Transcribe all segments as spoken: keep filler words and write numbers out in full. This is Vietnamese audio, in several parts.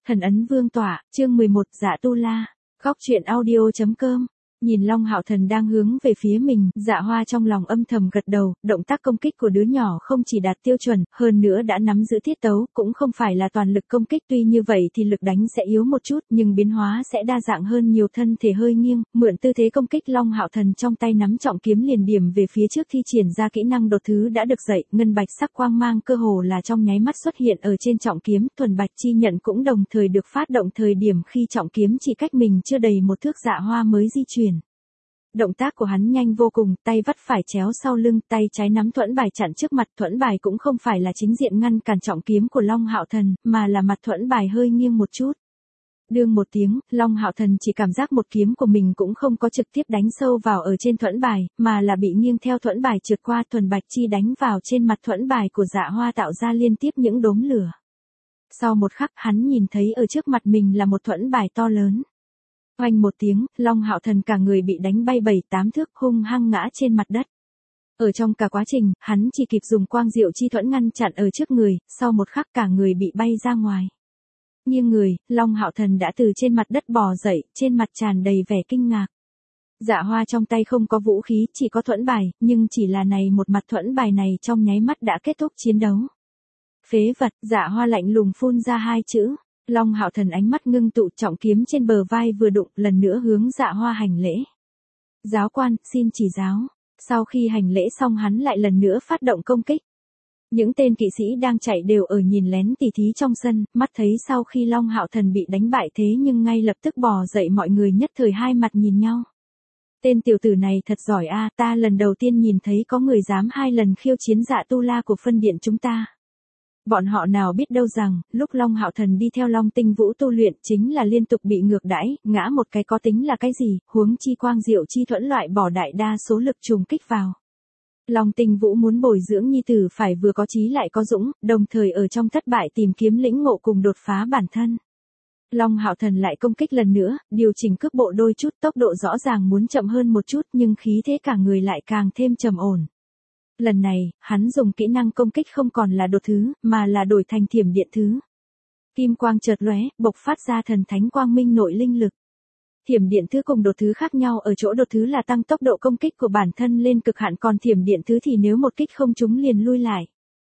Thần ấn vương tỏa, chương mười một, Dạ Tu La. Góc truyện audio chấm com. Nhìn Long Hạo Thần đang hướng về phía mình, Dạ Hoa trong lòng âm thầm gật đầu, động tác công kích của đứa nhỏ không chỉ đạt tiêu chuẩn, hơn nữa đã nắm giữ tiết tấu, cũng không phải là toàn lực công kích, tuy như vậy thì lực đánh sẽ yếu một chút, nhưng biến hóa sẽ đa dạng hơn nhiều, thân thể hơi nghiêng, mượn tư thế công kích, Long Hạo Thần trong tay nắm trọng kiếm liền điểm về phía trước, thi triển ra kỹ năng đột thứ đã được dạy, ngân bạch sắc quang mang cơ hồ là trong nháy mắt xuất hiện ở trên trọng kiếm, thuần bạch chi nhận cũng đồng thời được phát động, thời điểm khi trọng kiếm chỉ cách mình chưa đầy một thước, Dạ Hoa mới di chuyển. Động tác của hắn nhanh vô cùng, tay vắt phải chéo sau lưng, tay trái nắm thuẫn bài chặn trước mặt, thuẫn bài cũng không phải là chính diện ngăn cản trọng kiếm của Long Hạo Thần, mà là mặt thuẫn bài hơi nghiêng một chút. Đương một tiếng, Long Hạo Thần chỉ cảm giác một kiếm của mình cũng không có trực tiếp đánh sâu vào ở trên thuẫn bài, mà là bị nghiêng theo thuẫn bài trượt qua, thuần bạch chi đánh vào trên mặt thuẫn bài của Dạ Hoa tạo ra liên tiếp những đốm lửa. Sau một khắc, hắn nhìn thấy ở trước mặt mình là một thuẫn bài to lớn. Oanh một tiếng, Long Hạo Thần cả người bị đánh bay bảy tám thước, hung hăng ngã trên mặt đất. Ở trong cả quá trình, hắn chỉ kịp dùng quang diệu chi thuẫn ngăn chặn ở trước người, sau một khắc cả người bị bay ra ngoài. Nghiêng người, Long Hạo Thần đã từ trên mặt đất bò dậy, trên mặt tràn đầy vẻ kinh ngạc. Dạ Hoa trong tay không có vũ khí, chỉ có thuẫn bài, nhưng chỉ là này một mặt thuẫn bài này trong nháy mắt đã kết thúc chiến đấu. Phế vật, Dạ Hoa lạnh lùng phun ra hai chữ. Long Hạo Thần ánh mắt ngưng tụ, trọng kiếm trên bờ vai vừa đụng, lần nữa hướng Dạ Hoa hành lễ. Giáo quan, xin chỉ giáo. Sau khi hành lễ xong hắn lại lần nữa phát động công kích. Những tên kỵ sĩ đang chạy đều ở nhìn lén tỉ thí trong sân, mắt thấy sau khi Long Hạo Thần bị đánh bại thế nhưng ngay lập tức bò dậy, mọi người nhất thời hai mặt nhìn nhau. Tên tiểu tử này thật giỏi a, ta lần đầu tiên nhìn thấy có người dám hai lần khiêu chiến Dạ Tu La của phân điện chúng ta. Bọn họ nào biết đâu rằng, lúc Long Hạo Thần đi theo Long Tinh Vũ tu luyện chính là liên tục bị ngược đãi, ngã một cái có tính là cái gì, huống chi quang diệu chi thuẫn loại bỏ đại đa số lực trùng kích vào. Long Tinh Vũ muốn bồi dưỡng nhi tử phải vừa có chí lại có dũng, đồng thời ở trong thất bại tìm kiếm lĩnh ngộ cùng đột phá bản thân. Long Hạo Thần lại công kích lần nữa, điều chỉnh cước bộ đôi chút, tốc độ rõ ràng muốn chậm hơn một chút nhưng khí thế cả người lại càng thêm trầm ổn. Lần này, hắn dùng kỹ năng công kích không còn là đột thứ, mà là đổi thành thiểm điện thứ. Kim quang chợt lóe, bộc phát ra thần thánh quang minh nội linh lực. Thiểm điện thứ cùng đột thứ khác nhau ở chỗ đột thứ là tăng tốc độ công kích của bản thân lên cực hạn, còn thiểm điện thứ thì nếu một kích không trúng liền lui lại.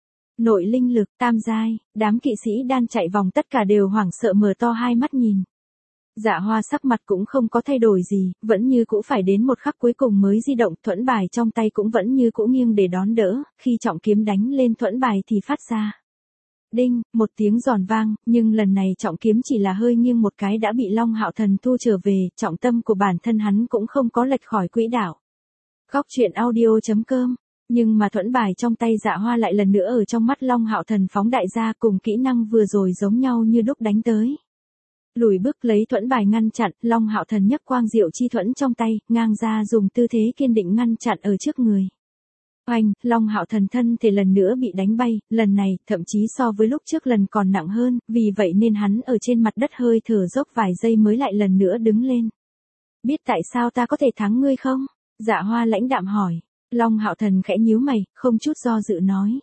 Nội linh lực, tam giai, đám kỵ sĩ đang chạy vòng tất cả đều hoảng sợ mở to hai mắt nhìn. Dạ Hoa sắc mặt cũng không có thay đổi gì, vẫn như cũ phải đến một khắc cuối cùng mới di động, thuẫn bài trong tay cũng vẫn như cũ nghiêng để đón đỡ, khi trọng kiếm đánh lên thuẫn bài thì phát ra. Đinh, một tiếng giòn vang, nhưng lần này trọng kiếm chỉ là hơi nghiêng một cái đã bị Long Hạo Thần thu trở về, trọng tâm của bản thân hắn cũng không có lệch khỏi quỹ đạo. Góc truyện audio chấm com. Nhưng mà thuẫn bài trong tay Dạ Hoa lại lần nữa ở trong mắt Long Hạo Thần phóng đại ra, cùng kỹ năng vừa rồi giống nhau như đúc đánh tới. Lùi bước lấy thuẫn bài ngăn chặn, Long Hạo Thần nhấc quang diệu chi thuẫn trong tay, ngang ra dùng tư thế kiên định ngăn chặn ở trước người. Oanh, Long Hạo Thần thân thể lần nữa bị đánh bay, lần này, thậm chí so với lúc trước lần còn nặng hơn, vì vậy nên hắn ở trên mặt đất hơi thở dốc vài giây mới lại lần nữa đứng lên. Biết tại sao ta có thể thắng ngươi không? Dạ Hoa lãnh đạm hỏi. Long Hạo Thần khẽ nhíu mày, không chút do dự nói.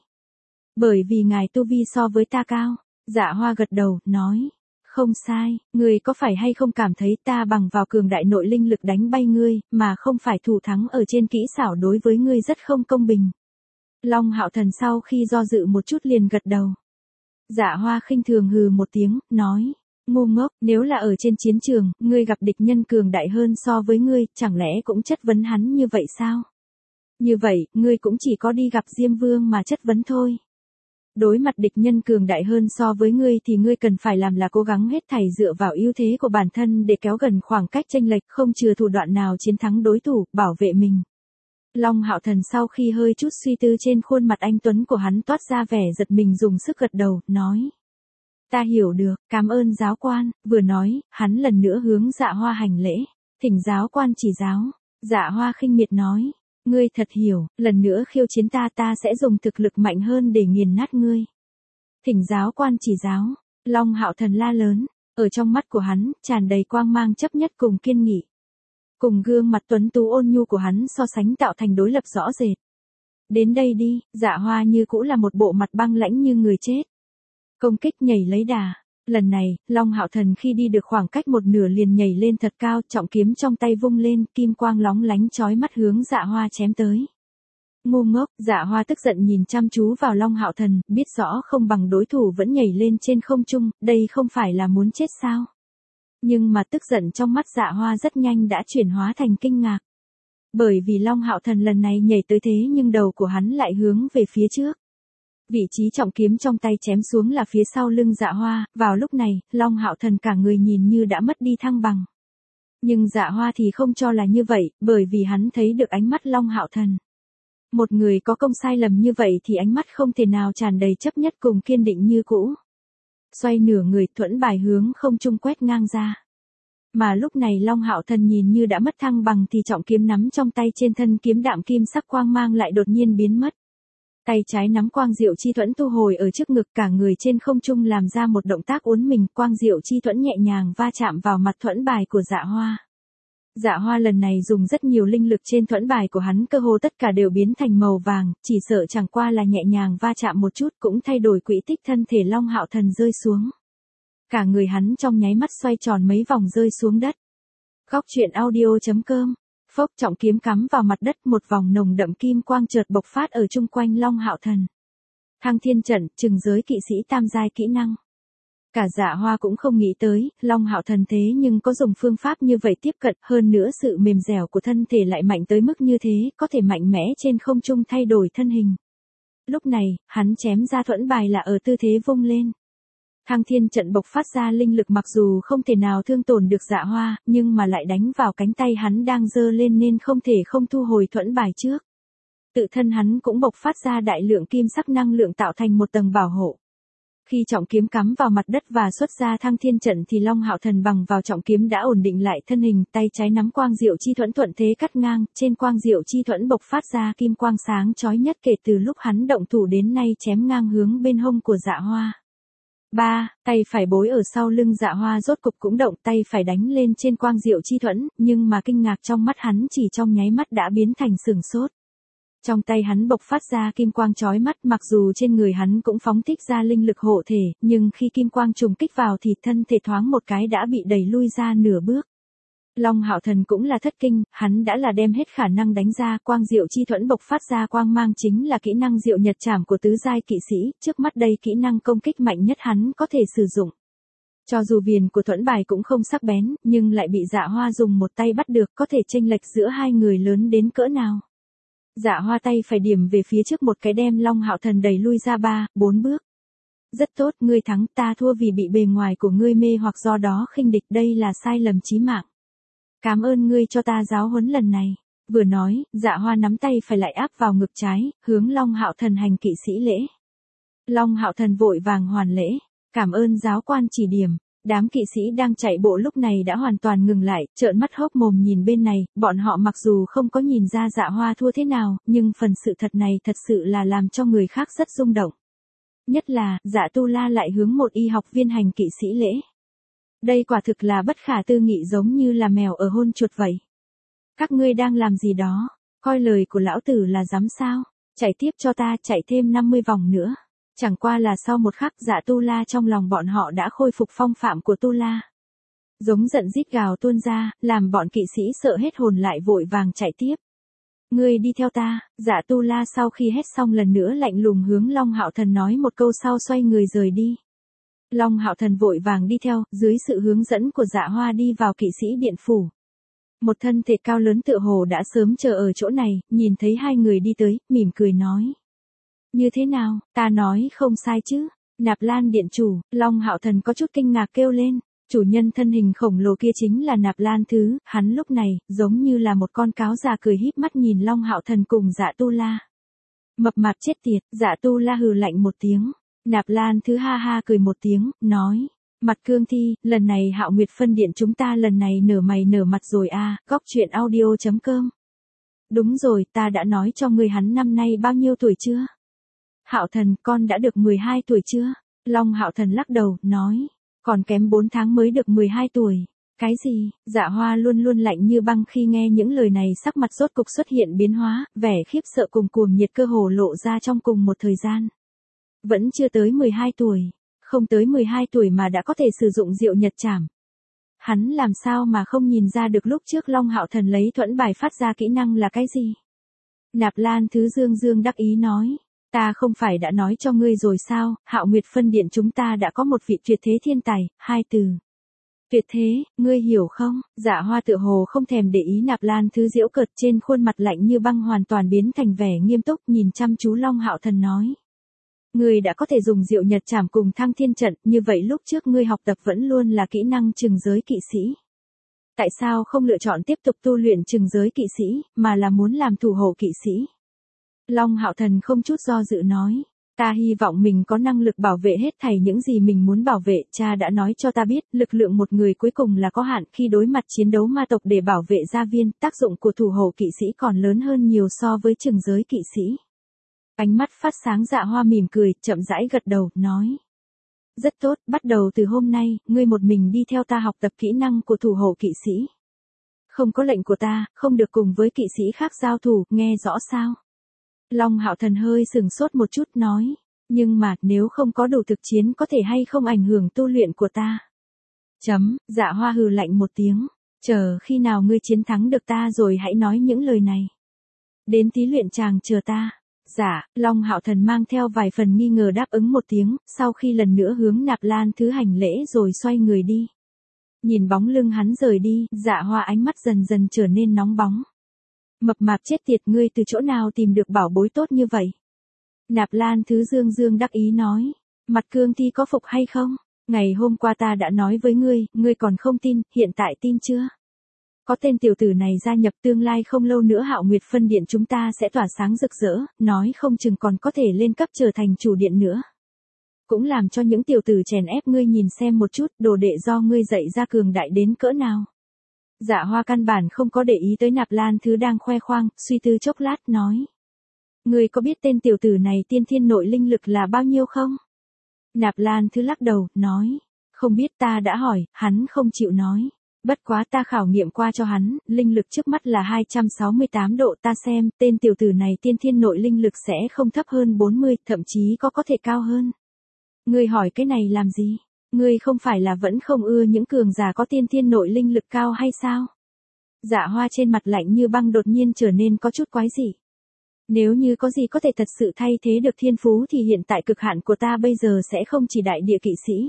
Bởi vì ngài tu vi so với ta cao. Dạ Hoa gật đầu, nói. Không sai, ngươi có phải hay không cảm thấy ta bằng vào cường đại nội linh lực đánh bay ngươi, mà không phải thủ thắng ở trên kỹ xảo đối với ngươi rất không công bình. Long Hạo Thần sau khi do dự một chút liền gật đầu. Dạ Hoa khinh thường hừ một tiếng, nói. Ngu ngốc, nếu là ở trên chiến trường, ngươi gặp địch nhân cường đại hơn so với ngươi, chẳng lẽ cũng chất vấn hắn như vậy sao? Như vậy, ngươi cũng chỉ có đi gặp Diêm Vương mà chất vấn thôi. Đối mặt địch nhân cường đại hơn so với ngươi thì ngươi cần phải làm là cố gắng hết thảy dựa vào ưu thế của bản thân để kéo gần khoảng cách chênh lệch, không chừa thủ đoạn nào chiến thắng đối thủ, bảo vệ mình. Long Hạo Thần sau khi hơi chút suy tư trên khuôn mặt anh tuấn của hắn toát ra vẻ giật mình, dùng sức gật đầu, nói. Ta hiểu được, cảm ơn giáo quan, vừa nói, hắn lần nữa hướng Dạ Hoa hành lễ. Thỉnh giáo quan chỉ giáo. Dạ Hoa khinh miệt nói. Ngươi thật hiểu, lần nữa khiêu chiến ta ta sẽ dùng thực lực mạnh hơn để nghiền nát ngươi. Thỉnh giáo quan chỉ giáo. Long Hạo Thần la lớn, ở trong mắt của hắn, tràn đầy quang mang chấp nhất cùng kiên nghị. Cùng gương mặt tuấn tú ôn nhu của hắn so sánh tạo thành đối lập rõ rệt. Đến đây đi, Dạ Hoa như cũ là một bộ mặt băng lãnh như người chết. Công kích nhảy lấy đà. Lần này, Long Hạo Thần khi đi được khoảng cách một nửa liền nhảy lên thật cao, trọng kiếm trong tay vung lên, kim quang lóng lánh chói mắt hướng Dạ Hoa chém tới. Ngu ngốc, Dạ Hoa tức giận nhìn chăm chú vào Long Hạo Thần, biết rõ không bằng đối thủ vẫn nhảy lên trên không trung, đây không phải là muốn chết sao? Nhưng mà tức giận trong mắt Dạ Hoa rất nhanh đã chuyển hóa thành kinh ngạc. Bởi vì Long Hạo Thần lần này nhảy tới thế nhưng đầu của hắn lại hướng về phía trước. Vị trí trọng kiếm trong tay chém xuống là phía sau lưng Dạ Hoa, vào lúc này, Long Hạo Thần cả người nhìn như đã mất đi thăng bằng. Nhưng Dạ Hoa thì không cho là như vậy, bởi vì hắn thấy được ánh mắt Long Hạo Thần. Một người có công sai lầm như vậy thì ánh mắt không thể nào tràn đầy chấp nhất cùng kiên định như cũ. Xoay nửa người thuẫn bài hướng không trung quét ngang ra. Mà lúc này Long Hạo Thần nhìn như đã mất thăng bằng thì trọng kiếm nắm trong tay trên thân kiếm đạm kim sắc quang mang lại đột nhiên biến mất. Tay trái nắm quang diệu chi thuẫn thu hồi ở trước ngực, cả người trên không trung làm ra một động tác uốn mình, quang diệu chi thuẫn nhẹ nhàng va chạm vào mặt thuẫn bài của Dạ Hoa. Dạ Hoa lần này dùng rất nhiều linh lực trên thuẫn bài của hắn, cơ hồ tất cả đều biến thành màu vàng, chỉ sợ chẳng qua là nhẹ nhàng va chạm một chút cũng thay đổi quỹ tích thân thể Long Hạo Thần rơi xuống. Cả người hắn trong nháy mắt xoay tròn mấy vòng rơi xuống đất. Góc truyện audio chấm com. Phốc, trọng kiếm cắm vào mặt đất, một vòng nồng đậm kim quang chợt bộc phát ở chung quanh Long Hạo Thần. Thăng thiên trận, trừng giới kỵ sĩ tam giai kỹ năng. Cả Dạ Hoa cũng không nghĩ tới, Long Hạo Thần thế nhưng có dùng phương pháp như vậy tiếp cận, hơn nữa sự mềm dẻo của thân thể lại mạnh tới mức như thế, có thể mạnh mẽ trên không trung thay đổi thân hình. Lúc này, hắn chém ra thuẫn bài là ở tư thế vung lên. Thăng thiên trận bộc phát ra linh lực mặc dù không thể nào thương tổn được Dạ Hoa, nhưng mà lại đánh vào cánh tay hắn đang giơ lên nên không thể không thu hồi thuẫn bài trước. Tự thân hắn cũng bộc phát ra đại lượng kim sắc năng lượng tạo thành một tầng bảo hộ. Khi trọng kiếm cắm vào mặt đất và xuất ra thăng thiên trận thì Long Hạo Thần bằng vào trọng kiếm đã ổn định lại thân hình, tay trái nắm quang diệu chi thuẫn thuận thế cắt ngang, trên quang diệu chi thuẫn bộc phát ra kim quang sáng chói nhất kể từ lúc hắn động thủ đến nay, chém ngang hướng bên hông của Dạ Hoa. ba. Tay phải bối ở sau lưng Dạ Hoa rốt cục cũng động, tay phải đánh lên trên quang diệu chi thuẫn, nhưng mà kinh ngạc trong mắt hắn chỉ trong nháy mắt đã biến thành sửng sốt. Trong tay hắn bộc phát ra kim quang chói mắt, mặc dù trên người hắn cũng phóng thích ra linh lực hộ thể, nhưng khi kim quang trùng kích vào thì thân thể thoáng một cái đã bị đẩy lui ra nửa bước. Long Hạo Thần cũng là thất kinh, hắn đã là đem hết khả năng đánh ra, quang diệu chi thuẫn bộc phát ra quang mang chính là kỹ năng diệu nhật trảm của tứ giai kỵ sĩ, trước mắt đây kỹ năng công kích mạnh nhất hắn có thể sử dụng. Cho dù viền của thuẫn bài cũng không sắc bén, nhưng lại bị Dạ Hoa dùng một tay bắt được, có thể chênh lệch giữa hai người lớn đến cỡ nào. Dạ Hoa tay phải điểm về phía trước một cái đem Long Hạo Thần đẩy lui ra ba, bốn bước. Rất tốt, ngươi thắng, ta thua vì bị bề ngoài của ngươi mê hoặc do đó khinh địch, đây là sai lầm chí mạng. Cảm ơn ngươi cho ta giáo huấn lần này. Vừa nói, Dạ Hoa nắm tay phải lại áp vào ngực trái, hướng Long Hạo Thần hành kỵ sĩ lễ. Long Hạo Thần vội vàng hoàn lễ, cảm ơn giáo quan chỉ điểm. Đám kỵ sĩ đang chạy bộ lúc này đã hoàn toàn ngừng lại, trợn mắt hốc mồm nhìn bên này, bọn họ mặc dù không có nhìn ra Dạ Hoa thua thế nào, nhưng phần sự thật này thật sự là làm cho người khác rất rung động. Nhất là, Dạ Tu La lại hướng một y học viên hành kỵ sĩ lễ. Đây quả thực là bất khả tư nghị, giống như là mèo ở hôn chuột vậy. Các ngươi đang làm gì đó, coi lời của lão tử là dám sao, chạy tiếp cho ta, chạy thêm năm mươi vòng nữa. Chẳng qua là sau một khắc, Dạ Tu La trong lòng bọn họ đã khôi phục phong phạm của Tu La. Giống giận rít gào tuôn ra, làm bọn kỵ sĩ sợ hết hồn lại vội vàng chạy tiếp. Ngươi đi theo ta. Dạ Tu La sau khi hét xong lần nữa lạnh lùng hướng Long Hạo Thần nói một câu sau xoay người rời đi. Long Hạo Thần vội vàng đi theo, dưới sự hướng dẫn của Dạ Hoa đi vào kỵ sĩ điện phủ. Một thân thể cao lớn tựa hồ đã sớm chờ ở chỗ này, nhìn thấy hai người đi tới, mỉm cười nói. Như thế nào, ta nói không sai chứ? Nạp Lan điện chủ. Long Hạo Thần có chút kinh ngạc kêu lên. Chủ nhân thân hình khổng lồ kia chính là Nạp Lan Thứ, hắn lúc này, giống như là một con cáo già cười híp mắt nhìn Long Hạo Thần cùng Dạ Tu La. Mập mạp chết tiệt. Dạ Tu La hừ lạnh một tiếng. Nạp Lan Thứ ha ha cười một tiếng, nói. Mặt cương thi, lần này Hạo Nguyệt phân điện chúng ta lần này nở mày nở mặt rồi a. À, góc truyện audio chấm com. Đúng rồi, ta đã nói cho ngươi hắn năm nay bao nhiêu tuổi chưa? Hạo Thần, con đã được mười hai tuổi chưa? Long Hạo Thần lắc đầu, nói. Còn kém bốn tháng mới được mười hai tuổi. Cái gì? Dạ Hoa luôn luôn lạnh như băng khi nghe những lời này, sắc mặt rốt cục xuất hiện biến hóa, vẻ khiếp sợ cùng cuồng nhiệt cơ hồ lộ ra trong cùng một thời gian. Vẫn chưa tới mười hai tuổi. không tới mười hai tuổi mà đã có thể sử dụng diệu nhật trảm. Hắn làm sao mà không nhìn ra được lúc trước Long Hạo Thần lấy thuẫn bài phát ra kỹ năng là cái gì? Nạp Lan Thứ Dương Dương đắc ý nói, ta không phải đã nói cho ngươi rồi sao, Hạo Nguyệt Phân Điện chúng ta đã có một vị tuyệt thế thiên tài, hai từ. Tuyệt thế, ngươi hiểu không? Dạ Hoa tựa hồ không thèm để ý Nạp Lan Thứ giễu cợt, trên khuôn mặt lạnh như băng hoàn toàn biến thành vẻ nghiêm túc, nhìn chăm chú Long Hạo Thần nói. Ngươi đã có thể dùng diệu nhật trảm cùng thăng thiên trận, như vậy lúc trước ngươi học tập vẫn luôn là kỹ năng trừng giới kỵ sĩ. Tại sao không lựa chọn tiếp tục tu luyện trừng giới kỵ sĩ, mà là muốn làm thủ hộ kỵ sĩ? Long Hạo Thần không chút do dự nói, ta hy vọng mình có năng lực bảo vệ hết thảy những gì mình muốn bảo vệ, cha đã nói cho ta biết, lực lượng một người cuối cùng là có hạn, khi đối mặt chiến đấu ma tộc để bảo vệ gia viên, tác dụng của thủ hộ kỵ sĩ còn lớn hơn nhiều so với trừng giới kỵ sĩ. Ánh mắt phát sáng Dạ Hoa mỉm cười, chậm rãi gật đầu, nói. Rất tốt, bắt đầu từ hôm nay, ngươi một mình đi theo ta học tập kỹ năng của thủ hộ kỵ sĩ. Không có lệnh của ta, không được cùng với kỵ sĩ khác giao thủ, nghe rõ sao? Long Hạo Thần hơi sừng sốt một chút nói, nhưng mà, nếu không có đủ thực chiến có thể hay không ảnh hưởng tu luyện của ta? Chấm, Dạ Hoa hừ lạnh một tiếng, chờ khi nào ngươi chiến thắng được ta rồi hãy nói những lời này. Đến tí luyện chàng chờ ta. Dạ, Long Hạo Thần mang theo vài phần nghi ngờ đáp ứng một tiếng, sau khi lần nữa hướng Nạp Lan Thứ hành lễ rồi xoay người đi. Nhìn bóng lưng hắn rời đi, Dạ Hoa ánh mắt dần dần trở nên nóng bóng. Mập mạp chết tiệt, ngươi từ chỗ nào tìm được bảo bối tốt như vậy? Nạp Lan Thứ Dương Dương đắc ý nói, mặt cương thi có phục hay không? Ngày hôm qua ta đã nói với ngươi, ngươi còn không tin, hiện tại tin chưa? Có tên tiểu tử này gia nhập, tương lai không lâu nữa Hạo Nguyệt Phân Điện chúng ta sẽ tỏa sáng rực rỡ, nói không chừng còn có thể lên cấp trở thành chủ điện nữa. Cũng làm cho những tiểu tử chèn ép ngươi nhìn xem một chút, đồ đệ do ngươi dạy ra cường đại đến cỡ nào. Dạ Hoa căn bản không có để ý tới Nạp Lan Thứ đang khoe khoang, suy tư chốc lát nói. Ngươi có biết tên tiểu tử này tiên thiên nội linh lực là bao nhiêu không? Nạp Lan Thứ lắc đầu, nói. Không biết, ta đã hỏi, hắn không chịu nói. Bất quá ta khảo nghiệm qua cho hắn, linh lực trước mắt là hai trăm sáu mươi tám độ, ta xem, tên tiểu tử này tiên thiên nội linh lực sẽ không thấp hơn bốn mươi, thậm chí có có thể cao hơn. Ngươi hỏi cái này làm gì? Ngươi không phải là vẫn không ưa những cường giả có tiên thiên nội linh lực cao hay sao? Dạ Hoa trên mặt lạnh như băng đột nhiên trở nên có chút quái dị. Nếu như có gì có thể thật sự thay thế được thiên phú thì hiện tại cực hạn của ta bây giờ sẽ không chỉ đại địa kỵ sĩ.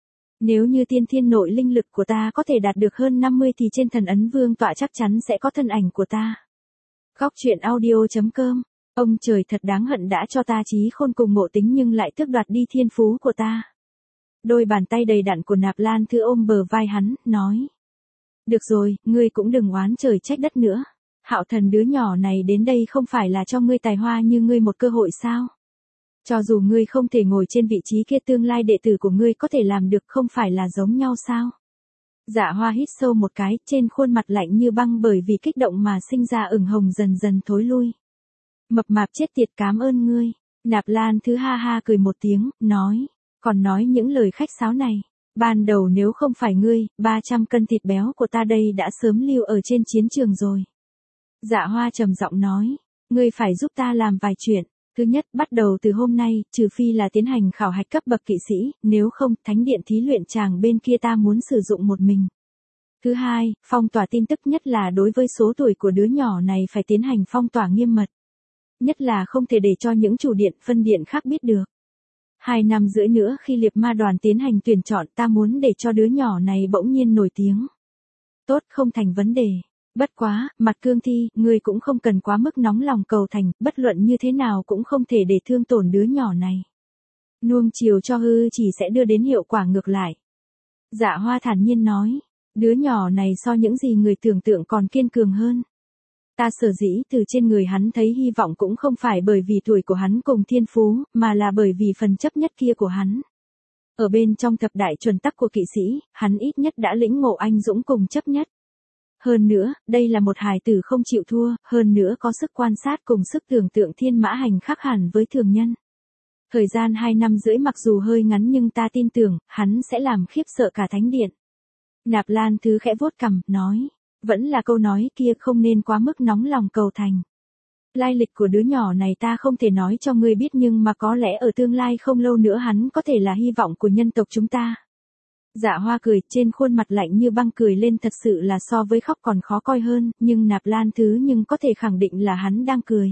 Nếu như tiên thiên nội linh lực của ta có thể đạt được hơn năm mươi thì trên thần ấn vương tọa chắc chắn sẽ có thân ảnh của ta. Góc truyện audio chấm com. Ông trời thật đáng hận đã cho ta trí khôn cùng ngộ tính nhưng lại tước đoạt đi thiên phú của ta. Đôi bàn tay đầy đặn của Nạp Lan Thứ ôm bờ vai hắn, nói. Được rồi, ngươi cũng đừng oán trời trách đất nữa. Hạo Thần đứa nhỏ này đến đây không phải là cho ngươi tài hoa như ngươi một cơ hội sao? Cho dù ngươi không thể ngồi trên vị trí kia, tương lai đệ tử của ngươi có thể làm được, không phải là giống nhau sao? Dạ Hoa hít sâu một cái, trên khuôn mặt lạnh như băng bởi vì kích động mà sinh ra ửng hồng dần dần thối lui. Mập mạp chết tiệt, cảm ơn ngươi. Nạp Lan Thứ ha ha cười một tiếng, nói. Còn nói những lời khách sáo này. Ban đầu nếu không phải ngươi, ba trăm cân thịt béo của ta đây đã sớm lưu ở trên chiến trường rồi. Dạ Hoa trầm giọng nói. Ngươi phải giúp ta làm vài chuyện. Thứ nhất, bắt đầu từ hôm nay, trừ phi là tiến hành khảo hạch cấp bậc kỵ sĩ, nếu không, thánh điện thí luyện chàng bên kia ta muốn sử dụng một mình. Thứ hai, phong tỏa tin tức, nhất là đối với số tuổi của đứa nhỏ này phải tiến hành phong tỏa nghiêm mật. Nhất là không thể để cho những chủ điện, phân điện khác biết được. Hai năm rưỡi nữa khi liệp ma đoàn tiến hành tuyển chọn, ta muốn để cho đứa nhỏ này bỗng nhiên nổi tiếng. Tốt, không thành vấn đề. Bất quá, mặt cương thi, ngươi cũng không cần quá mức nóng lòng cầu thành, bất luận như thế nào cũng không thể để thương tổn đứa nhỏ này. Nuông chiều cho hư chỉ sẽ đưa đến hiệu quả ngược lại. Dạ Hoa thản nhiên nói, đứa nhỏ này so những gì người tưởng tượng còn kiên cường hơn. Ta sở dĩ từ trên người hắn thấy hy vọng cũng không phải bởi vì tuổi của hắn cùng thiên phú, mà là bởi vì phần chấp nhất kia của hắn. Ở bên trong thập đại chuẩn tắc của kỵ sĩ, hắn ít nhất đã lĩnh ngộ anh dũng cùng chấp nhất. Hơn nữa, đây là một hài tử không chịu thua, hơn nữa có sức quan sát cùng sức tưởng tượng thiên mã hành khác hẳn với thường nhân. Thời gian hai năm rưỡi mặc dù hơi ngắn nhưng ta tin tưởng, hắn sẽ làm khiếp sợ cả thánh điện. Nạp Lan Thứ khẽ vuốt cằm, nói. Vẫn là câu nói kia, không nên quá mức nóng lòng cầu thành. Lai lịch của đứa nhỏ này ta không thể nói cho ngươi biết nhưng mà có lẽ ở tương lai không lâu nữa hắn có thể là hy vọng của nhân tộc chúng ta. Dạ Hoa cười, trên khuôn mặt lạnh như băng cười lên thật sự là so với khóc còn khó coi hơn, nhưng Nạp Lan Thứ nhưng có thể khẳng định là hắn đang cười.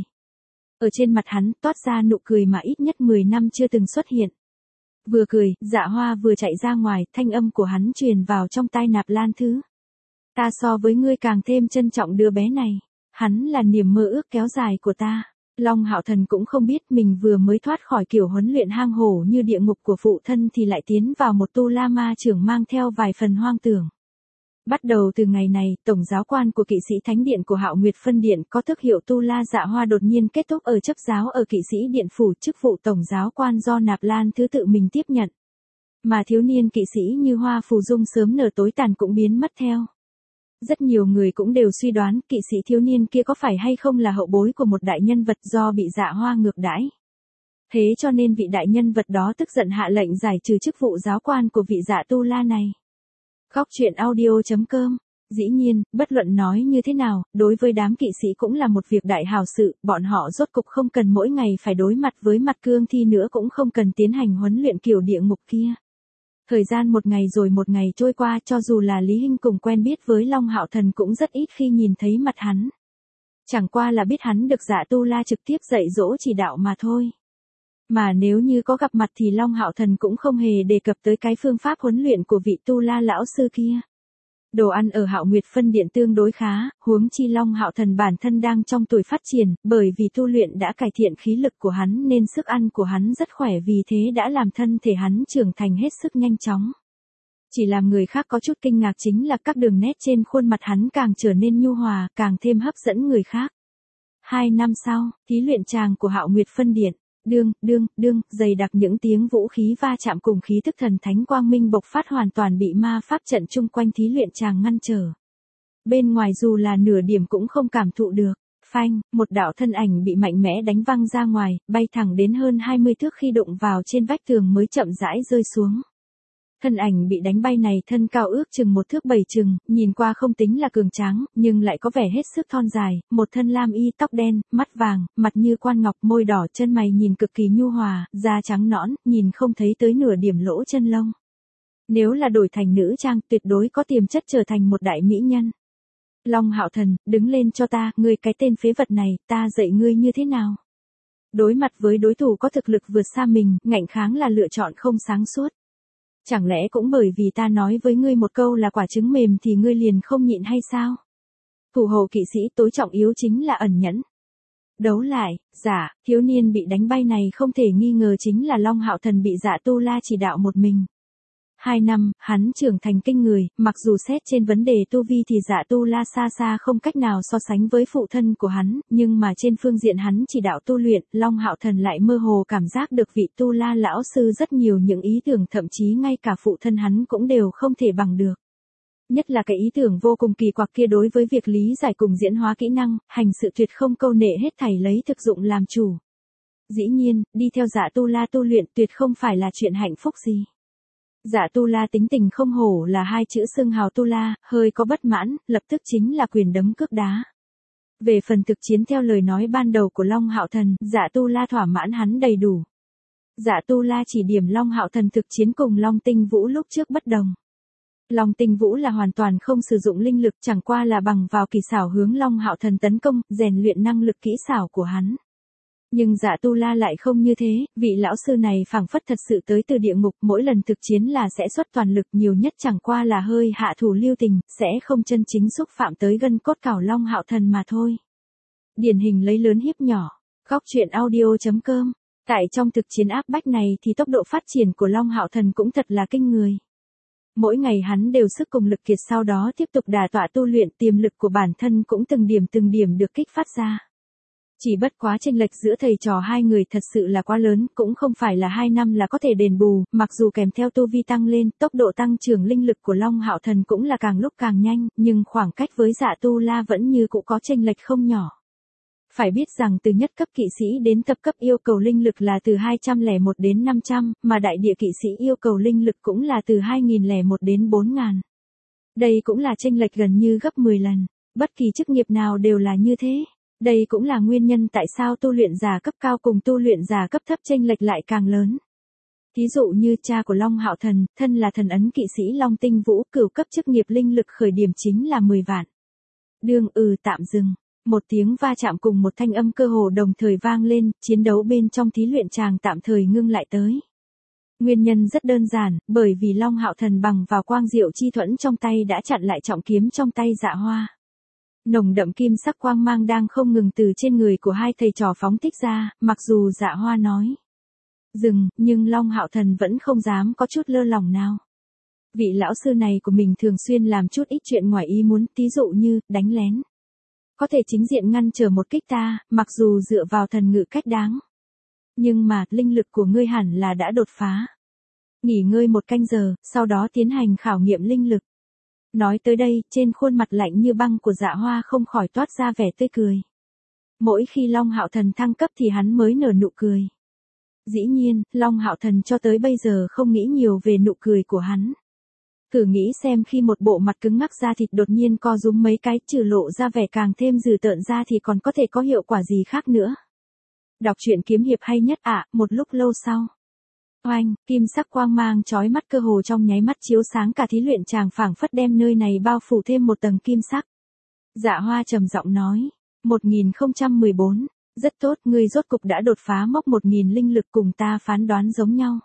Ở trên mặt hắn toát ra nụ cười mà ít nhất mười năm chưa từng xuất hiện. Vừa cười, Dạ Hoa vừa chạy ra ngoài, thanh âm của hắn truyền vào trong tai Nạp Lan Thứ. Ta so với ngươi càng thêm trân trọng đứa bé này. Hắn là niềm mơ ước kéo dài của ta. Long Hạo Thần cũng không biết mình vừa mới thoát khỏi kiểu huấn luyện hang hổ như địa ngục của phụ thân thì lại tiến vào một tu la ma trưởng mang theo vài phần hoang tưởng. Bắt đầu từ ngày này, tổng giáo quan của kỵ sĩ Thánh Điện của Hạo Nguyệt Phân Điện có tước hiệu Tu La Dạ Hoa đột nhiên kết thúc ở chấp giáo ở kỵ sĩ Điện Phủ, chức vụ tổng giáo quan do Nạp Lan Thứ tự mình tiếp nhận. Mà thiếu niên kỵ sĩ như Hoa Phù Dung sớm nở tối tàn cũng biến mất theo. Rất nhiều người cũng đều suy đoán kỵ sĩ thiếu niên kia có phải hay không là hậu bối của một đại nhân vật do bị Dạ Hoa ngược đãi. Thế cho nên vị đại nhân vật đó tức giận hạ lệnh giải trừ chức vụ giáo quan của vị Dạ Tu La này. Góc truyện audio chấm com. Dĩ nhiên, bất luận nói như thế nào, đối với đám kỵ sĩ cũng là một việc đại hào sự, bọn họ rốt cục không cần mỗi ngày phải đối mặt với mặt cương thi nữa, cũng không cần tiến hành huấn luyện kiểu địa ngục kia. Thời gian một ngày rồi một ngày trôi qua, cho dù là Lý Hinh cùng quen biết với Long Hạo Thần cũng rất ít khi nhìn thấy mặt hắn. Chẳng qua là biết hắn được Dạ Tu La trực tiếp dạy dỗ chỉ đạo mà thôi. Mà nếu như có gặp mặt thì Long Hạo Thần cũng không hề đề cập tới cái phương pháp huấn luyện của vị Tu La lão sư kia. Đồ ăn ở Hạo Nguyệt Phân Điện tương đối khá, huống chi Long Hạo Thần bản thân đang trong tuổi phát triển, bởi vì tu luyện đã cải thiện khí lực của hắn nên sức ăn của hắn rất khỏe, vì thế đã làm thân thể hắn trưởng thành hết sức nhanh chóng. Chỉ làm người khác có chút kinh ngạc chính là các đường nét trên khuôn mặt hắn càng trở nên nhu hòa, càng thêm hấp dẫn người khác. Hai năm sau, thí luyện tràng của Hạo Nguyệt Phân Điện. Đương, đương, đương, dày đặc những tiếng vũ khí va chạm cùng khí tức thần thánh quang minh bộc phát hoàn toàn bị ma pháp trận chung quanh thí luyện tràng ngăn trở. Bên ngoài dù là nửa điểm cũng không cảm thụ được. Phanh, một đạo thân ảnh bị mạnh mẽ đánh văng ra ngoài, bay thẳng đến hơn hai mươi thước, khi đụng vào trên vách tường mới chậm rãi rơi xuống. Thân ảnh bị đánh bay này thân cao ước chừng một thước bảy chừng, nhìn qua không tính là cường tráng, nhưng lại có vẻ hết sức thon dài, một thân lam y, tóc đen, mắt vàng, mặt như quan ngọc, môi đỏ, chân mày nhìn cực kỳ nhu hòa, da trắng nõn, nhìn không thấy tới nửa điểm lỗ chân lông. Nếu là đổi thành nữ trang, tuyệt đối có tiềm chất trở thành một đại mỹ nhân. Long Hạo Thần, đứng lên cho ta, ngươi cái tên phế vật này, ta dạy ngươi như thế nào? Đối mặt với đối thủ có thực lực vượt xa mình, ngạnh kháng là lựa chọn không sáng suốt. Chẳng lẽ cũng bởi vì ta nói với ngươi một câu là quả trứng mềm thì ngươi liền không nhịn hay sao? Thủ hộ kỵ sĩ tối trọng yếu chính là ẩn nhẫn. Đấu lại, dạ, thiếu niên bị đánh bay này không thể nghi ngờ chính là Long Hạo Thần bị Dạ Tu La chỉ đạo một mình. Hai năm, hắn trưởng thành kinh người, mặc dù xét trên vấn đề tu vi thì Dạ Tu La xa xa không cách nào so sánh với phụ thân của hắn, nhưng mà trên phương diện hắn chỉ đạo tu luyện, Long Hạo Thần lại mơ hồ cảm giác được vị Tu La lão sư rất nhiều những ý tưởng thậm chí ngay cả phụ thân hắn cũng đều không thể bằng được. Nhất là cái ý tưởng vô cùng kỳ quặc kia đối với việc lý giải cùng diễn hóa kỹ năng, hành sự tuyệt không câu nệ hết thảy lấy thực dụng làm chủ. Dĩ nhiên, đi theo Dạ Tu La tu luyện tuyệt không phải là chuyện hạnh phúc gì. Dạ Tu La tính tình không hổ là hai chữ xưng hào Tu La, hơi có bất mãn, lập tức chính là quyền đấm cước đá. Về phần thực chiến theo lời nói ban đầu của Long Hạo Thần, Dạ Tu La thỏa mãn hắn đầy đủ. Dạ Tu La chỉ điểm Long Hạo Thần thực chiến cùng Long Tinh Vũ lúc trước bất đồng. Long Tinh Vũ là hoàn toàn không sử dụng linh lực, chẳng qua là bằng vào kỳ xảo hướng Long Hạo Thần tấn công, rèn luyện năng lực kỹ xảo của hắn. Nhưng Dạ Tu La lại không như thế, vị lão sư này phảng phất thật sự tới từ địa ngục, mỗi lần thực chiến là sẽ xuất toàn lực, nhiều nhất chẳng qua là hơi hạ thủ lưu tình, sẽ không chân chính xúc phạm tới gân cốt cảo Long Hạo Thần mà thôi. Điển hình lấy lớn hiếp nhỏ. Góc truyện audio chấm com. Tại trong thực chiến áp bách này thì tốc độ phát triển của Long Hạo Thần cũng thật là kinh người. Mỗi ngày hắn đều sức cùng lực kiệt, sau đó tiếp tục đả tọa tu luyện, tiềm lực của bản thân cũng từng điểm từng điểm được kích phát ra. Chỉ bất quá chênh lệch giữa thầy trò hai người thật sự là quá lớn, cũng không phải là hai năm là có thể đền bù, mặc dù kèm theo tu vi tăng lên, tốc độ tăng trưởng linh lực của Long Hạo Thần cũng là càng lúc càng nhanh, nhưng khoảng cách với Dạ Tu La vẫn như cũ có chênh lệch không nhỏ. Phải biết rằng từ nhất cấp kỵ sĩ đến thập cấp yêu cầu linh lực là từ hai trăm lẻ một đến năm trăm, mà đại địa kỵ sĩ yêu cầu linh lực cũng là từ hai nghìn lẻ một đến bốn nghìn. Đây cũng là chênh lệch gần như gấp mười lần, bất kỳ chức nghiệp nào đều là như thế. Đây cũng là nguyên nhân tại sao tu luyện giả cấp cao cùng tu luyện giả cấp thấp chênh lệch lại càng lớn. Thí dụ như cha của Long Hạo Thần, thân là thần ấn kỵ sĩ Long Tinh Vũ, cửu cấp chức nghiệp linh lực khởi điểm chính là mười vạn. Đương ừ tạm dừng. Một tiếng va chạm cùng một thanh âm cơ hồ đồng thời vang lên, chiến đấu bên trong thí luyện tràng tạm thời ngưng lại tới. Nguyên nhân rất đơn giản, bởi vì Long Hạo Thần bằng vào quang diệu chi thuẫn trong tay đã chặn lại trọng kiếm trong tay Dạ Hoa. Nồng đậm kim sắc quang mang đang không ngừng từ trên người của hai thầy trò phóng thích ra, mặc dù Dạ Hoa nói dừng, nhưng Long Hạo Thần vẫn không dám có chút lơ lỏng nào. Vị lão sư này của mình thường xuyên làm chút ít chuyện ngoài ý muốn, tí dụ như đánh lén. Có thể chính diện ngăn trở một kích ta, mặc dù dựa vào thần ngự cách đáng. Nhưng mà, linh lực của ngươi hẳn là đã đột phá. Nghỉ ngơi một canh giờ, sau đó tiến hành khảo nghiệm linh lực. Nói tới đây, trên khuôn mặt lạnh như băng của Dạ Hoa không khỏi toát ra vẻ tươi cười. Mỗi khi Long Hạo Thần thăng cấp thì hắn mới nở nụ cười. Dĩ nhiên, Long Hạo Thần cho tới bây giờ không nghĩ nhiều về nụ cười của hắn. Thử nghĩ xem khi một bộ mặt cứng ngắc da thịt đột nhiên co rúm mấy cái, trừ lộ ra vẻ càng thêm dữ tợn ra thì còn có thể có hiệu quả gì khác nữa. Đọc truyện kiếm hiệp hay nhất ạ, à, một lúc lâu sau. Oanh, kim sắc quang mang chói mắt cơ hồ trong nháy mắt chiếu sáng cả thí luyện tràng, phảng phất đem nơi này bao phủ thêm một tầng kim sắc. Dạ Hoa trầm giọng nói, một nghìn không trăm mười bốn, rất tốt, ngươi rốt cục đã đột phá mốc một nghìn linh lực, cùng ta phán đoán giống nhau.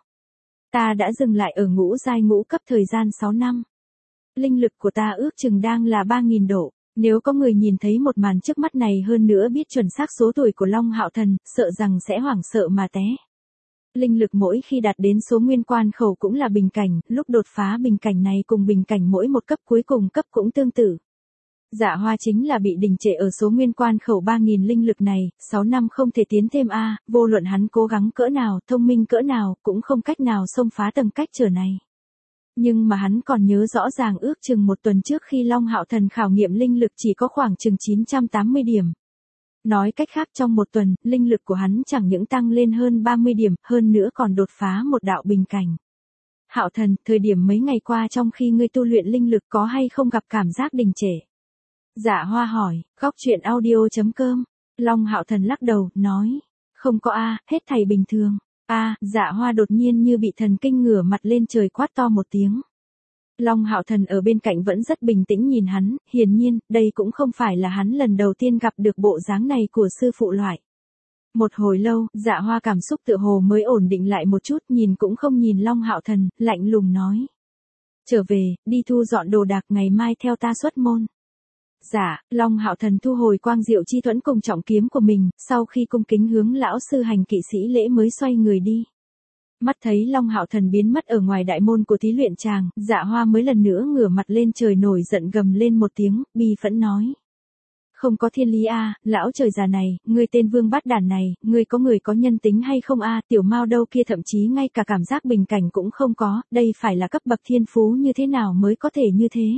Ta đã dừng lại ở ngũ giai ngũ cấp thời gian sáu năm. Linh lực của ta ước chừng đang là ba nghìn độ. Nếu có người nhìn thấy một màn trước mắt này hơn nữa biết chuẩn xác số tuổi của Long Hạo Thần, sợ rằng sẽ hoảng sợ mà té. Linh lực mỗi khi đạt đến số nguyên quan khẩu cũng là bình cảnh, lúc đột phá bình cảnh này cùng bình cảnh mỗi một cấp cuối cùng cấp cũng tương tự. Dạ Hoa chính là bị đình trệ ở số nguyên quan khẩu ba nghìn linh lực này, sáu năm không thể tiến thêm a, vô luận hắn cố gắng cỡ nào, thông minh cỡ nào, cũng không cách nào xông phá tầng cách trở này. Nhưng mà hắn còn nhớ rõ ràng ước chừng một tuần trước khi Long Hạo Thần khảo nghiệm linh lực chỉ có khoảng chừng chín trăm tám mươi điểm. Nói cách khác trong một tuần, linh lực của hắn chẳng những tăng lên hơn ba mươi điểm, hơn nữa còn đột phá một đạo bình cảnh. Hạo Thần, thời điểm mấy ngày qua trong khi ngươi tu luyện linh lực có hay không gặp cảm giác đình trệ? Dạ Hoa hỏi, góc truyện audio chấm com. Long Hạo Thần lắc đầu, nói, không có a, hết thảy bình thường. A, Dạ Hoa đột nhiên như bị thần kinh ngửa mặt lên trời quát to một tiếng. Long Hạo Thần ở bên cạnh vẫn rất bình tĩnh nhìn hắn, hiển nhiên, đây cũng không phải là hắn lần đầu tiên gặp được bộ dáng này của sư phụ loại. Một hồi lâu, Dạ Hoa cảm xúc tựa hồ mới ổn định lại một chút, nhìn cũng không nhìn Long Hạo Thần, lạnh lùng nói. Trở về, đi thu dọn đồ đạc, ngày mai theo ta xuất môn. Dạ, Long Hạo Thần thu hồi quang diệu chi thuẫn cùng trọng kiếm của mình, sau khi cung kính hướng lão sư hành kỵ sĩ lễ mới xoay người đi. Mắt thấy Long Hạo Thần biến mất ở ngoài đại môn của thí luyện tràng, Dạ Hoa mới lần nữa ngửa mặt lên trời nổi giận gầm lên một tiếng, bi phẫn nói. Không có thiên lý a, lão trời già này, ngươi tên vương bát đản này, ngươi có người có nhân tính hay không a, tiểu Mao đâu kia thậm chí ngay cả cảm giác bình cảnh cũng không có, đây phải là cấp bậc thiên phú như thế nào mới có thể như thế.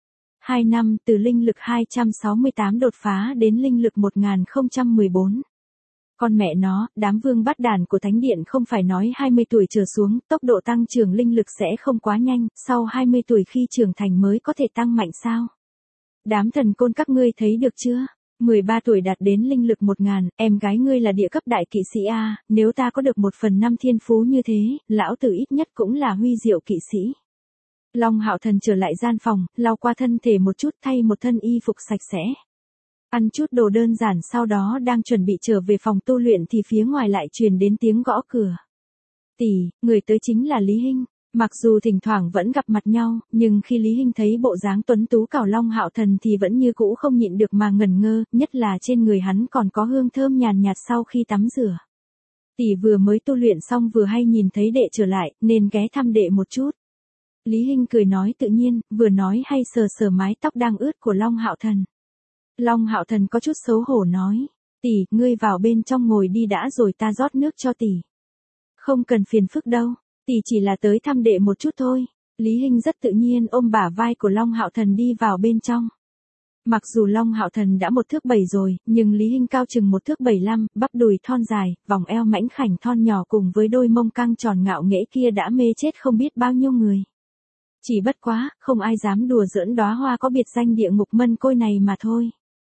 Hai năm, từ linh lực hai trăm sáu mươi tám đột phá đến linh lực một nghìn không trăm mười bốn. Con mẹ nó, đám vương bát đàn của Thánh Điện không phải nói hai mươi tuổi trở xuống, tốc độ tăng trưởng linh lực sẽ không quá nhanh, sau hai mươi tuổi khi trưởng thành mới có thể tăng mạnh sao? Đám thần côn các ngươi thấy được chưa? mười ba tuổi đạt đến linh lực một nghìn, em gái ngươi là địa cấp đại kỵ sĩ A, nếu ta có được một phần năm thiên phú như thế, lão tử ít nhất cũng là huy diệu kỵ sĩ. Long Hạo Thần trở lại gian phòng, lau qua thân thể một chút, thay một thân y phục sạch sẽ. Ăn chút đồ đơn giản, sau đó đang chuẩn bị trở về phòng tu luyện thì phía ngoài lại truyền đến tiếng gõ cửa. Tỷ, người tới chính là Lý Hinh. Mặc dù thỉnh thoảng vẫn gặp mặt nhau, nhưng khi Lý Hinh thấy bộ dáng tuấn tú cảo Long Hạo Thần thì vẫn như cũ không nhịn được mà ngẩn ngơ, nhất là trên người hắn còn có hương thơm nhàn nhạt sau khi tắm rửa. Tỷ vừa mới tu luyện xong vừa hay nhìn thấy đệ trở lại, nên ghé thăm đệ một chút. Lý Hinh cười nói tự nhiên, vừa nói hay sờ sờ mái tóc đang ướt của Long Hạo Thần. Long Hạo Thần có chút xấu hổ nói, tỷ, ngươi vào bên trong ngồi đi đã rồi ta rót nước cho tỷ. Không cần phiền phức đâu, tỷ chỉ là tới thăm đệ một chút thôi. Lý Hinh rất tự nhiên ôm bả vai của Long Hạo Thần đi vào bên trong. Mặc dù Long Hạo Thần đã một thước bảy rồi, nhưng Lý Hinh cao chừng một thước bảy lăm, bắp đùi thon dài, vòng eo mảnh khảnh thon nhỏ cùng với đôi mông căng tròn ngạo nghễ kia đã mê chết không biết bao nhiêu người. Chỉ bất quá, không ai dám đùa giỡn đóa hoa có biệt danh địa ngục mân côi này mà thôi.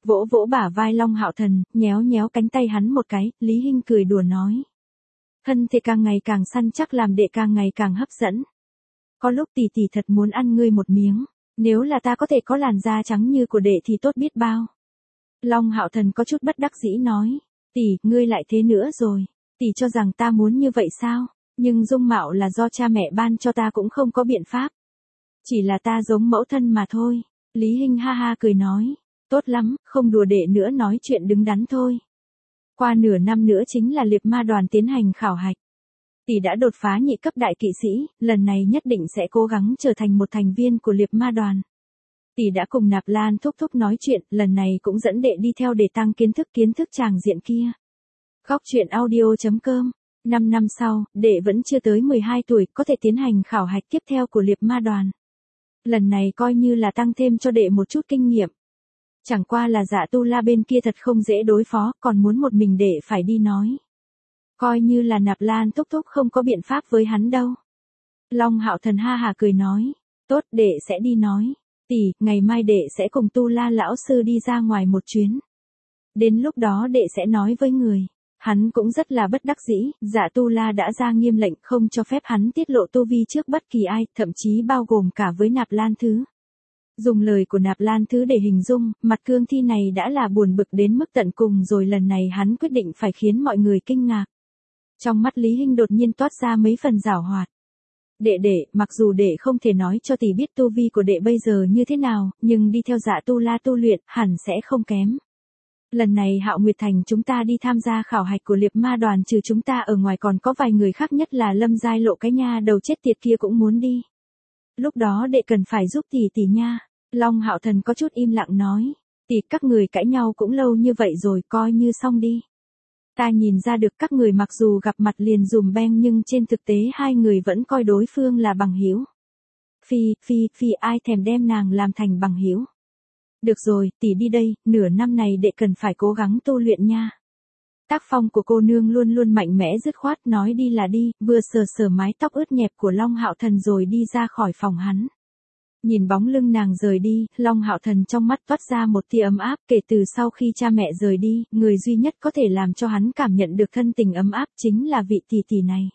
Vỗ vỗ bả vai Long Hạo Thần, nhéo nhéo cánh tay hắn một cái, Lý Hinh cười đùa nói. Thân thể càng ngày càng săn chắc làm đệ càng ngày càng hấp dẫn. Có lúc tỷ tỷ thật muốn ăn ngươi một miếng, nếu là ta có thể có làn da trắng như của đệ thì tốt biết bao. Long Hạo Thần có chút bất đắc dĩ nói, tỷ, ngươi lại thế nữa rồi, tỷ cho rằng ta muốn như vậy sao, nhưng dung mạo là do cha mẹ ban cho ta cũng không có biện pháp. Chỉ là ta giống mẫu thân mà thôi. Lý Hinh ha ha cười nói, tốt lắm, không đùa đệ nữa nói chuyện đứng đắn thôi. Qua nửa năm nữa chính là liệp ma đoàn tiến hành khảo hạch. Tỷ đã đột phá nhị cấp đại kỵ sĩ, lần này nhất định sẽ cố gắng trở thành một thành viên của liệp ma đoàn. Tỷ đã cùng Nạp Lan thúc thúc nói chuyện, lần này cũng dẫn đệ đi theo để tăng kiến thức kiến thức tràng diện kia. Góc truyện audio chấm com. Năm năm sau, đệ vẫn chưa tới mười hai tuổi, có thể tiến hành khảo hạch tiếp theo của liệp ma đoàn. Lần này coi như là tăng thêm cho đệ một chút kinh nghiệm. Chẳng qua là Dạ Tu La bên kia thật không dễ đối phó, còn muốn một mình đệ phải đi nói. Coi như là Nạp Lan thúc thúc không có biện pháp với hắn đâu. Long Hạo Thần ha hà cười nói, tốt, đệ sẽ đi nói. Tỷ, ngày mai đệ sẽ cùng Tu La lão sư đi ra ngoài một chuyến. Đến lúc đó đệ sẽ nói với người. Hắn cũng rất là bất đắc dĩ, Dạ Tu La đã ra nghiêm lệnh không cho phép hắn tiết lộ tu vi trước bất kỳ ai, thậm chí bao gồm cả với Nạp Lan Thứ. Dùng lời của Nạp Lan Thứ để hình dung, mặt cương thi này đã là buồn bực đến mức tận cùng rồi, lần này hắn quyết định phải khiến mọi người kinh ngạc. Trong mắt Lý Hinh đột nhiên toát ra mấy phần giảo hoạt. Đệ đệ, mặc dù đệ không thể nói cho tỷ biết tu vi của đệ bây giờ như thế nào, nhưng đi theo Dạ Tu La tu luyện, hẳn sẽ không kém. Lần này Hạo Nguyệt Thành chúng ta đi tham gia khảo hạch của liệp ma đoàn, trừ chúng ta ở ngoài còn có vài người khác, nhất là Lâm Giai Lộ cái nha đầu chết tiệt kia cũng muốn đi. Lúc đó đệ cần phải giúp tỷ tỷ nha. Long Hạo Thần có chút im lặng nói, tỷ, các người cãi nhau cũng lâu như vậy rồi, coi như xong đi. Ta nhìn ra được các người mặc dù gặp mặt liền dùm beng nhưng trên thực tế hai người vẫn coi đối phương là bằng hữu. Phi, phi, phi, ai thèm đem nàng làm thành bằng hữu. Được rồi, tỷ đi đây, nửa năm này đệ cần phải cố gắng tu luyện nha. Tác phong của cô nương luôn luôn mạnh mẽ dứt khoát, nói đi là đi, vừa sờ sờ mái tóc ướt nhẹp của Long Hạo Thần rồi đi ra khỏi phòng hắn. Nhìn bóng lưng nàng rời đi, Long Hạo Thần trong mắt toát ra một tia ấm áp, kể từ sau khi cha mẹ rời đi, người duy nhất có thể làm cho hắn cảm nhận được thân tình ấm áp chính là vị tỷ tỷ này.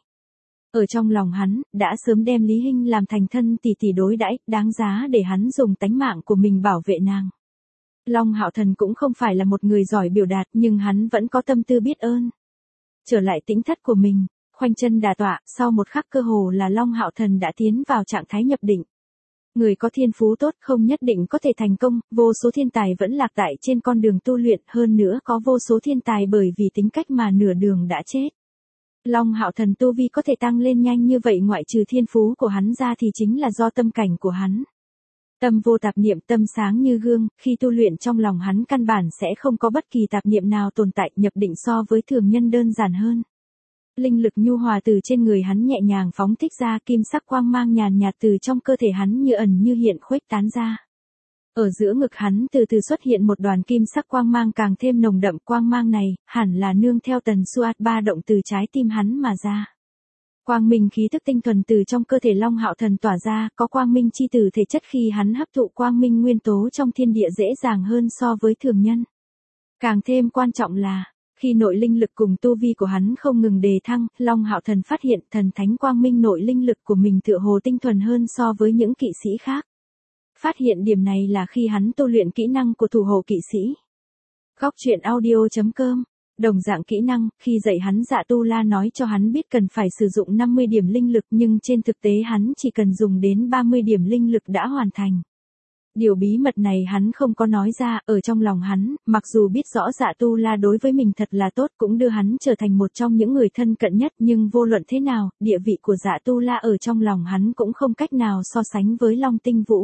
Ở trong lòng hắn, đã sớm đem Lý Hinh làm thành thân tỷ tỷ đối đãi, đáng giá để hắn dùng tánh mạng của mình bảo vệ nàng. Long Hạo Thần cũng không phải là một người giỏi biểu đạt, nhưng hắn vẫn có tâm tư biết ơn. Trở lại tĩnh thất của mình, khoanh chân đả tọa, sau một khắc cơ hồ là Long Hạo Thần đã tiến vào trạng thái nhập định. Người có thiên phú tốt không nhất định có thể thành công, vô số thiên tài vẫn lạc tại trên con đường tu luyện, hơn nữa có vô số thiên tài bởi vì tính cách mà nửa đường đã chết. Long Hạo Thần tu vi có thể tăng lên nhanh như vậy ngoại trừ thiên phú của hắn ra thì chính là do tâm cảnh của hắn. Tâm vô tạp niệm, tâm sáng như gương, khi tu luyện trong lòng hắn căn bản sẽ không có bất kỳ tạp niệm nào tồn tại, nhập định so với thường nhân đơn giản hơn. Linh lực nhu hòa từ trên người hắn nhẹ nhàng phóng thích ra, kim sắc quang mang nhàn nhạt từ trong cơ thể hắn như ẩn như hiện khuếch tán ra. Ở giữa ngực hắn từ từ xuất hiện một đoàn kim sắc quang mang càng thêm nồng đậm, quang mang này, hẳn là nương theo tần Suat ba động từ trái tim hắn mà ra. Quang minh khí tức tinh thuần từ trong cơ thể Long Hạo Thần tỏa ra, có quang minh chi từ thể chất khi hắn hấp thụ quang minh nguyên tố trong thiên địa dễ dàng hơn so với thường nhân. Càng thêm quan trọng là, khi nội linh lực cùng tu vi của hắn không ngừng đề thăng, Long Hạo Thần phát hiện thần thánh quang minh nội linh lực của mình tựa hồ tinh thuần hơn so với những kỵ sĩ khác. Phát hiện điểm này là khi hắn tu luyện kỹ năng của thủ hộ kỵ sĩ. Góc truyện audio chấm com. Đồng dạng kỹ năng, khi dạy hắn Dạ Tu La nói cho hắn biết cần phải sử dụng năm mươi điểm linh lực, nhưng trên thực tế hắn chỉ cần dùng đến ba mươi điểm linh lực đã hoàn thành. Điều bí mật này hắn không có nói ra, ở trong lòng hắn, mặc dù biết rõ Dạ Tu La đối với mình thật là tốt, cũng đưa hắn trở thành một trong những người thân cận nhất, nhưng vô luận thế nào, địa vị của Dạ Tu La ở trong lòng hắn cũng không cách nào so sánh với Long Tinh Vũ.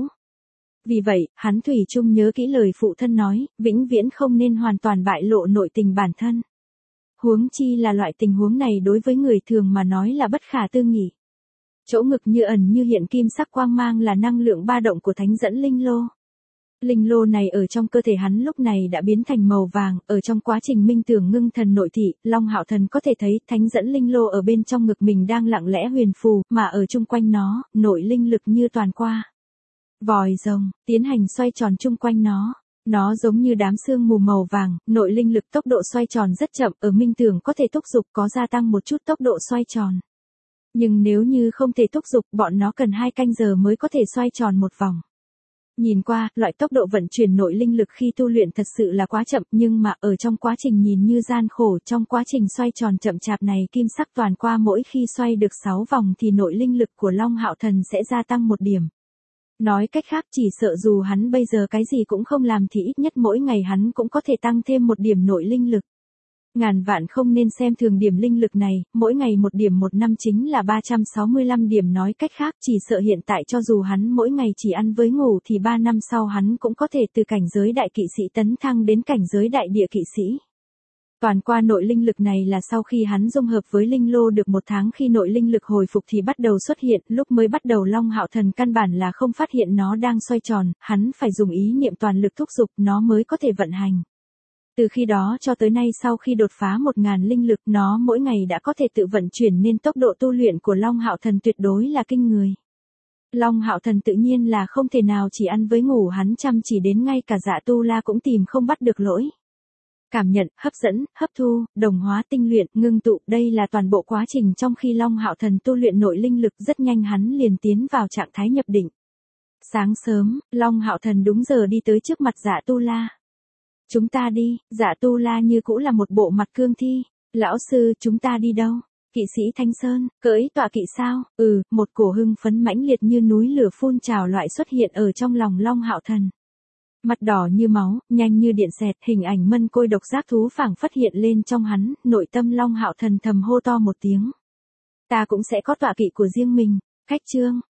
Vì vậy, hắn thủy chung nhớ kỹ lời phụ thân nói, vĩnh viễn không nên hoàn toàn bại lộ nội tình bản thân. Huống chi là loại tình huống này đối với người thường mà nói là bất khả tư nghị. Chỗ ngực như ẩn như hiện kim sắc quang mang là năng lượng ba động của thánh dẫn linh lô. Linh lô này ở trong cơ thể hắn lúc này đã biến thành màu vàng, ở trong quá trình minh tưởng ngưng thần nội thị, Long Hạo Thần có thể thấy thánh dẫn linh lô ở bên trong ngực mình đang lặng lẽ huyền phù, mà ở chung quanh nó, nội linh lực như toàn qua vòi rồng, tiến hành xoay tròn chung quanh nó. Nó giống như đám sương mù màu vàng, nội linh lực tốc độ xoay tròn rất chậm, ở minh tưởng có thể thúc giục có gia tăng một chút tốc độ xoay tròn. Nhưng nếu như không thể thúc giục, bọn nó cần hai canh giờ mới có thể xoay tròn một vòng. Nhìn qua, loại tốc độ vận chuyển nội linh lực khi tu luyện thật sự là quá chậm, nhưng mà ở trong quá trình nhìn như gian khổ, trong quá trình xoay tròn chậm chạp này kim sắc toàn qua mỗi khi xoay được sáu vòng thì nội linh lực của Long Hạo Thần sẽ gia tăng một điểm. Nói cách khác, chỉ sợ dù hắn bây giờ cái gì cũng không làm thì ít nhất mỗi ngày hắn cũng có thể tăng thêm một điểm nội linh lực. Ngàn vạn không nên xem thường điểm linh lực này, mỗi ngày một điểm một năm chính là ba trăm sáu mươi lăm điểm, nói cách khác chỉ sợ hiện tại cho dù hắn mỗi ngày chỉ ăn với ngủ thì ba năm sau hắn cũng có thể từ cảnh giới đại kỵ sĩ tấn thăng đến cảnh giới đại địa kỵ sĩ. Toàn qua nội linh lực này là sau khi hắn dung hợp với linh lô được một tháng, khi nội linh lực hồi phục thì bắt đầu xuất hiện, lúc mới bắt đầu Long Hạo Thần căn bản là không phát hiện nó đang xoay tròn, hắn phải dùng ý niệm toàn lực thúc giục nó mới có thể vận hành. Từ khi đó cho tới nay sau khi đột phá một nghìn linh lực, nó mỗi ngày đã có thể tự vận chuyển nên tốc độ tu luyện của Long Hạo Thần tuyệt đối là kinh người. Long Hạo Thần tự nhiên là không thể nào chỉ ăn với ngủ, hắn chăm chỉ đến ngay cả Dạ Tu La cũng tìm không bắt được lỗi. Cảm nhận, hấp dẫn, hấp thu, đồng hóa, tinh luyện, ngưng tụ, đây là toàn bộ quá trình trong khi Long Hạo Thần tu luyện nội linh lực, rất nhanh hắn liền tiến vào trạng thái nhập định. Sáng sớm, Long Hạo Thần đúng giờ đi tới trước mặt Dạ Tu La. Chúng ta đi, Dạ Tu La như cũ là một bộ mặt cương thi. Lão sư, chúng ta đi đâu? Kỵ sĩ Thanh Sơn, cưỡi tọa kỵ sao? Ừ, một cổ hưng phấn mãnh liệt như núi lửa phun trào loại xuất hiện ở trong lòng Long Hạo Thần. Mặt đỏ như máu, nhanh như điện xẹt, hình ảnh mân côi độc giác thú phảng phất hiện lên trong hắn, nội tâm Long Hạo Thần thầm hô to một tiếng. Ta cũng sẽ có tọa kỵ của riêng mình. Khách chương,